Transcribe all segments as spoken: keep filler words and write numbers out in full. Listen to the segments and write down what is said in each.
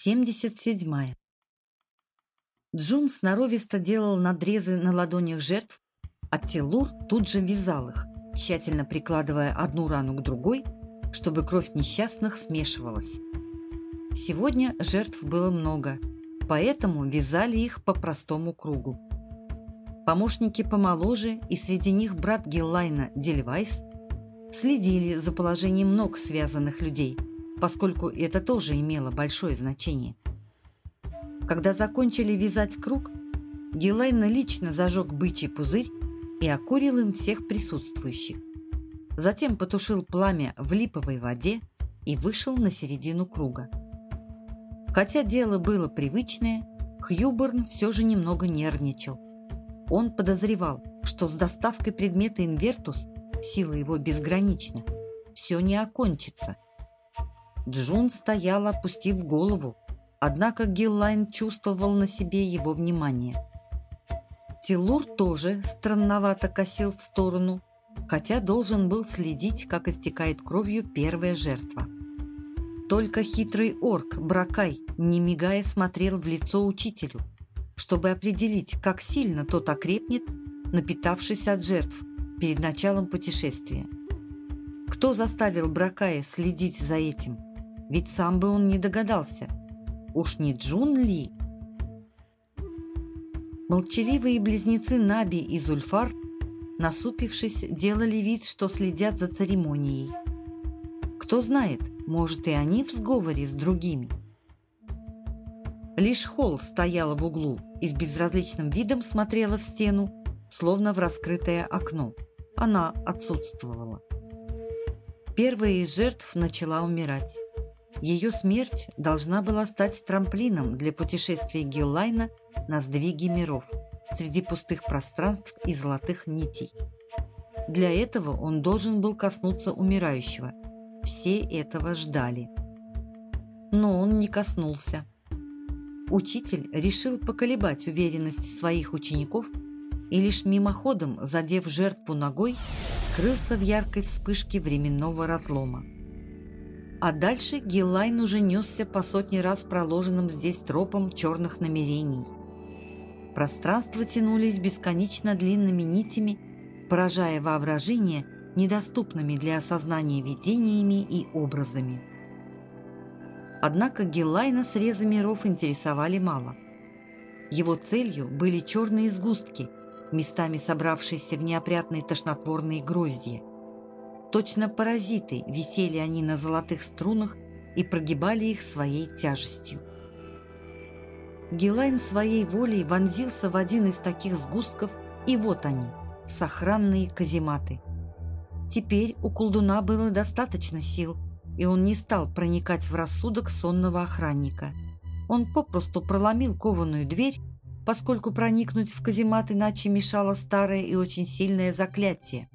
семьдесят седьмая. Джун сноровисто делал надрезы на ладонях жертв, а Тиллур тут же вязал их, тщательно прикладывая одну рану к другой, чтобы кровь несчастных смешивалась. Сегодня жертв было много, поэтому вязали их по простому кругу. Помощники помоложе, и среди них брат Гиллайна Дельвайс, следили за положением ног связанных людей, поскольку это тоже имело большое значение. Когда закончили вязать круг, Гиллайн лично зажег бычий пузырь и окурил им всех присутствующих. Затем потушил пламя в липовой воде и вышел на середину круга. Хотя дело было привычное, Хьюборн все же немного нервничал. Он подозревал, что с доставкой предмета Инвертус, сила его безгранична, все не окончится. Джун стоял, опустив голову, однако Гиллайн чувствовал на себе его внимание. Тиллур тоже странновато косил в сторону, хотя должен был следить, как истекает кровью первая жертва. Только хитрый орк Бракай, не мигая, смотрел в лицо учителю, чтобы определить, как сильно тот окрепнет, напитавшись от жертв перед началом путешествия. Кто заставил Бракая следить за этим? Ведь сам бы он не догадался. Уж не Джун ли? Молчаливые близнецы Наби и Зульфар, насупившись, делали вид, что следят за церемонией. Кто знает, может, и они в сговоре с другими. Лишь Холл стояла в углу и с безразличным видом смотрела в стену, словно в раскрытое окно. Она отсутствовала. Первая из жертв начала умирать. Ее смерть должна была стать трамплином для путешествия Гиллайна на сдвиги миров среди пустых пространств и золотых нитей. Для этого он должен был коснуться умирающего. Все этого ждали. Но он не коснулся. Учитель решил поколебать уверенность своих учеников и лишь мимоходом, задев жертву ногой, скрылся в яркой вспышке временного разлома. А дальше Гиллайн уже несся по сотни раз проложенным здесь тропам черных намерений. Пространства тянулись бесконечно длинными нитями, поражая воображение недоступными для осознания видениями и образами. Однако Гиллайна срезы миров интересовали мало. Его целью были черные сгустки, местами собравшиеся в неопрятные тошнотворные гроздья. Точно паразиты висели они на золотых струнах и прогибали их своей тяжестью. Гиллайн своей волей вонзился в один из таких сгустков, и вот они, сохранные казематы. Теперь у колдуна было достаточно сил, и он не стал проникать в рассудок сонного охранника. Он попросту проломил кованую дверь, поскольку проникнуть в каземат иначе мешало старое и очень сильное заклятие.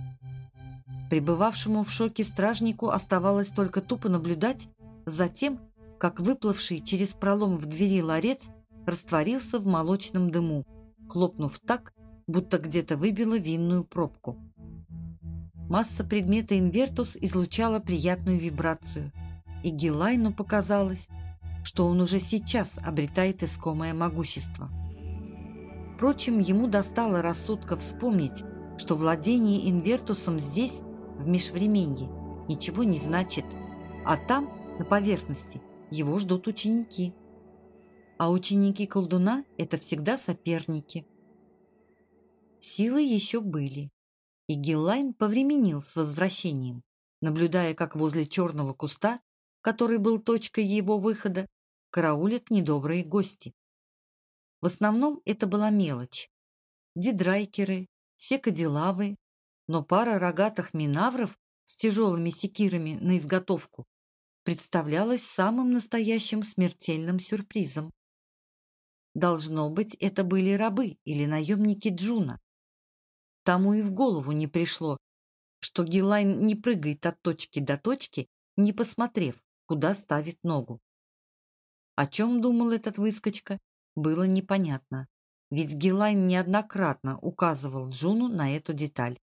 Пребывавшему в шоке стражнику оставалось только тупо наблюдать за тем, как выплывший через пролом в двери ларец растворился в молочном дыму, хлопнув так, будто где-то выбило винную пробку. Масса предмета Инвертус излучала приятную вибрацию, и Гиллайну показалось, что он уже сейчас обретает искомое могущество. Впрочем, ему достало рассудка вспомнить, что владение Инвертусом здесь, в межвременье, ничего не значит, а там, на поверхности, его ждут ученики. А ученики колдуна – это всегда соперники. Силы еще были, и Гиллайн повременил с возвращением, наблюдая, как возле черного куста, который был точкой его выхода, караулят недобрые гости. В основном это была мелочь. Дидрайкеры, секадилавы, но пара рогатых минавров с тяжелыми секирами на изготовку представлялась самым настоящим смертельным сюрпризом. Должно быть, это были рабы или наемники Джуна. Тому и в голову не пришло, что Гиллайн не прыгает от точки до точки, не посмотрев, куда ставит ногу. О чем думал этот выскочка, было непонятно, ведь Гиллайн неоднократно указывал Джуну на эту деталь.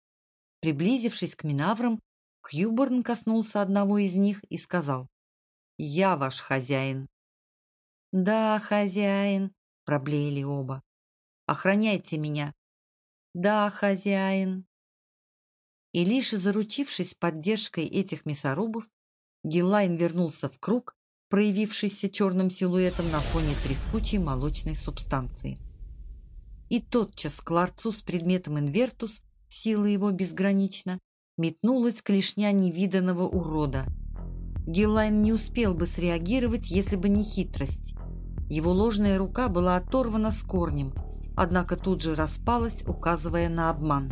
Приблизившись к минаврам, Хьюборн коснулся одного из них и сказал: Я ваш хозяин». «Да, хозяин», — проблеяли оба. «Охраняйте меня». «Да, хозяин». И лишь заручившись поддержкой этих мясорубов, Гиллайн вернулся в круг, проявившийся черным силуэтом на фоне трескучей молочной субстанции. И тотчас к ларцу с предметом инвертус, сила его безгранична, метнулась клешня невиданного урода. Гиллайн не успел бы среагировать, если бы не хитрость. Его ложная рука была оторвана с корнем, однако тут же распалась, указывая на обман.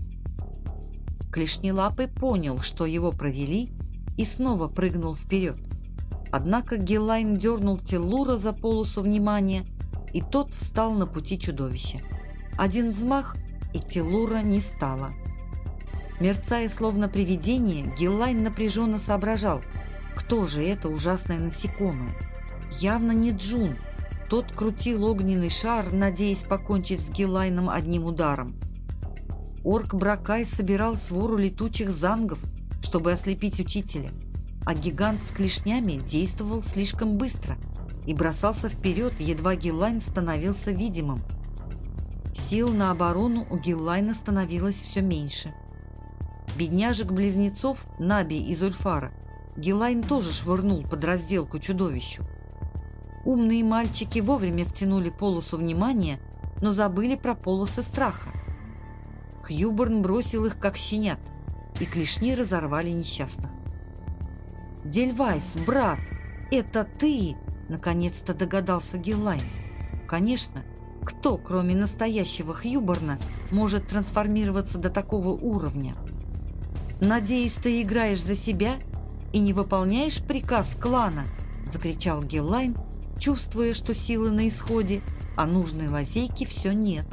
Клешнелапый понял, что его провели, и снова прыгнул вперед. Однако Гиллайн дернул Теллура за полосу внимания, и тот встал на пути чудовища. Один взмах, и Теллура не стало. Мерцая словно привидение, Гиллайн напряженно соображал, кто же это ужасное насекомое. Явно не Джун. Тот крутил огненный шар, надеясь покончить с Гиллайном одним ударом. Орк Бракай собирал свору летучих зангов, чтобы ослепить учителя, а гигант с клешнями действовал слишком быстро и бросался вперед, едва Гиллайн становился видимым. Сил на оборону у Гиллайна становилось все меньше. Бедняжек-близнецов Наби и Зульфара Гиллайн тоже швырнул под разделку чудовищу. Умные мальчики вовремя втянули полосу внимания, но забыли про полосы страха. Хьюборн бросил их, как щенят, и клешни разорвали несчастных. «Дельвайс, брат, это ты!» — наконец-то догадался Гиллайн. Конечно, кто, кроме настоящего Хьюборна, может трансформироваться до такого уровня? «Надеюсь, ты играешь за себя и не выполняешь приказ клана!» — закричал Гиллайн, чувствуя, что силы на исходе, а нужной лазейки все нет.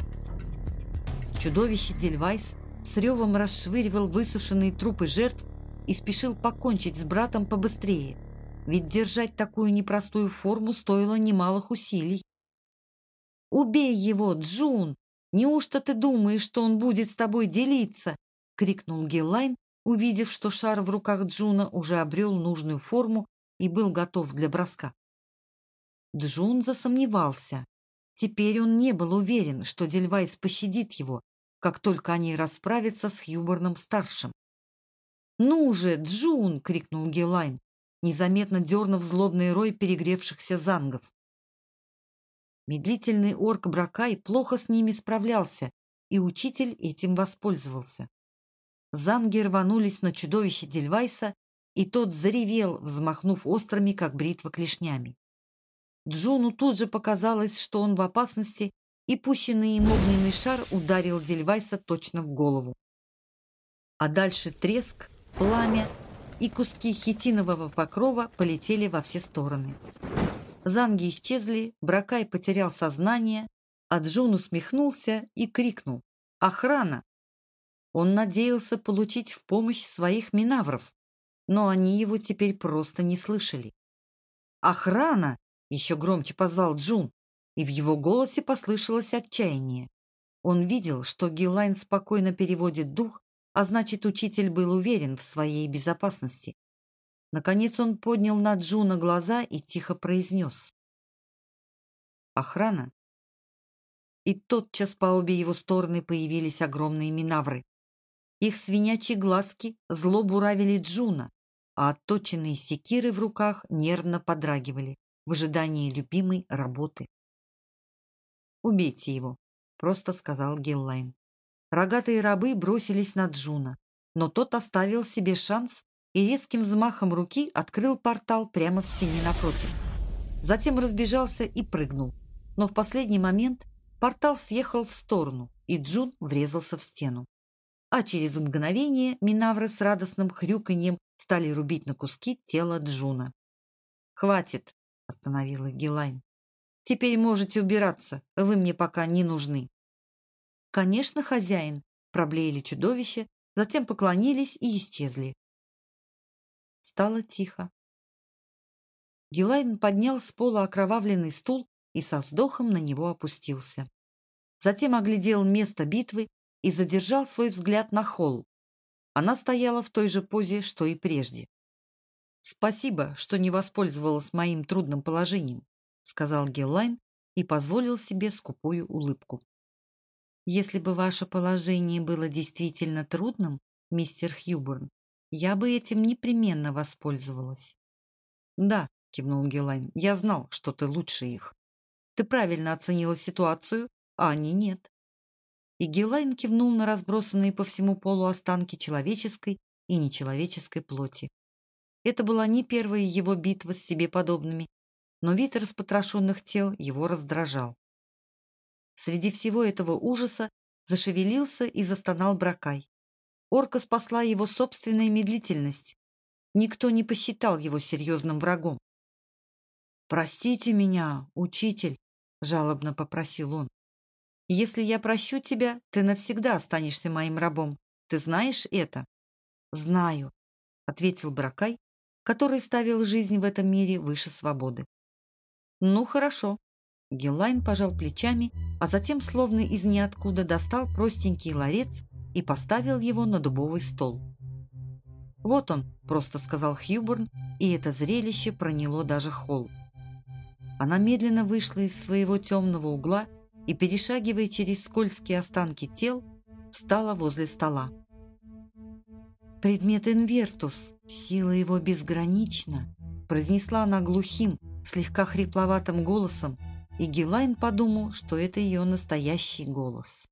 Чудовище Дельвайс с ревом расшвыривал высушенные трупы жертв и спешил покончить с братом побыстрее, ведь держать такую непростую форму стоило немалых усилий. «Убей его, Джун! Неужто ты думаешь, что он будет с тобой делиться?» — крикнул Гиллайн, увидев, что шар в руках Джуна уже обрел нужную форму и был готов для броска. Джун засомневался. Теперь он не был уверен, что Дельвайс пощадит его, как только они расправятся с Хьюборном-старшим. «Ну же, Джун!» — крикнул Гиллайн, незаметно дернув злобный рой перегревшихся зангов. Медлительный орк Бракай плохо с ними справлялся, и учитель этим воспользовался. Занги рванулись на чудовище Дельвайса, и тот заревел, взмахнув острыми, как бритва, клешнями. Джуну тут же показалось, что он в опасности, и пущенный им огненный шар ударил Дельвайса точно в голову. А дальше треск, пламя, и куски хитинового покрова полетели во все стороны. Занги исчезли, Бракай потерял сознание, а Джун усмехнулся и крикнул: «Охрана!» Он надеялся получить в помощь своих минавров, но они его теперь просто не слышали. «Охрана!» — еще громче позвал Джун, и в его голосе послышалось отчаяние. Он видел, что Гиллайн спокойно переводит дух, а значит, учитель был уверен в своей безопасности. Наконец он поднял на Джуна глаза и тихо произнес: «Охрана!» И тотчас по обе его стороны появились огромные минавры. Их свинячьи глазки зло буравили Джуна, а отточенные секиры в руках нервно подрагивали в ожидании любимой работы. «Убейте его», — просто сказал Гиллайн. Рогатые рабы бросились на Джуна, но тот оставил себе шанс и резким взмахом руки открыл портал прямо в стене напротив. Затем разбежался и прыгнул, но в последний момент портал съехал в сторону, и Джун врезался в стену. А через мгновение минавры с радостным хрюканьем стали рубить на куски тело Джуна. «Хватит», — остановил их Гиллайн. «Теперь можете убираться, вы мне пока не нужны». «Конечно, хозяин», — проблеяли чудовища, затем поклонились и исчезли. Стало тихо. Гиллайн поднял с пола окровавленный стул и со вздохом на него опустился. Затем оглядел место битвы и задержал свой взгляд на Холл. Она стояла в той же позе, что и прежде. «Спасибо, что не воспользовалась моим трудным положением», сказал Геллайн и позволил себе скупую улыбку. «Если бы ваше положение было действительно трудным, мистер Хьюборн, я бы этим непременно воспользовалась». «Да», — кивнул Геллайн, — «я знал, что ты лучше их. Ты правильно оценила ситуацию, а они нет». И Геллайн кивнул на разбросанные по всему полу останки человеческой и нечеловеческой плоти. Это была не первая его битва с себе подобными, но вид распотрошенных тел его раздражал. Среди всего этого ужаса зашевелился и застонал Бракай. Орка спасла его собственная медлительность. Никто не посчитал его серьезным врагом. «Простите меня, учитель», — жалобно попросил он. «Если я прощу тебя, ты навсегда останешься моим рабом. Ты знаешь это?» «Знаю», — ответил Бракай, который ставил жизнь в этом мире выше свободы. «Ну, хорошо». Геллайн пожал плечами, а затем, словно из ниоткуда, достал простенький ларец и поставил его на дубовый стол. «Вот он», — просто сказал Хьюборн, и это зрелище проняло даже холл. Она медленно вышла из своего темного угла и, перешагивая через скользкие останки тел, встала возле стола. «Предмет инвертус, сила его безгранична», произнесла она глухим, слегка хрипловатым голосом, и Геллайн подумал, что это ее настоящий голос.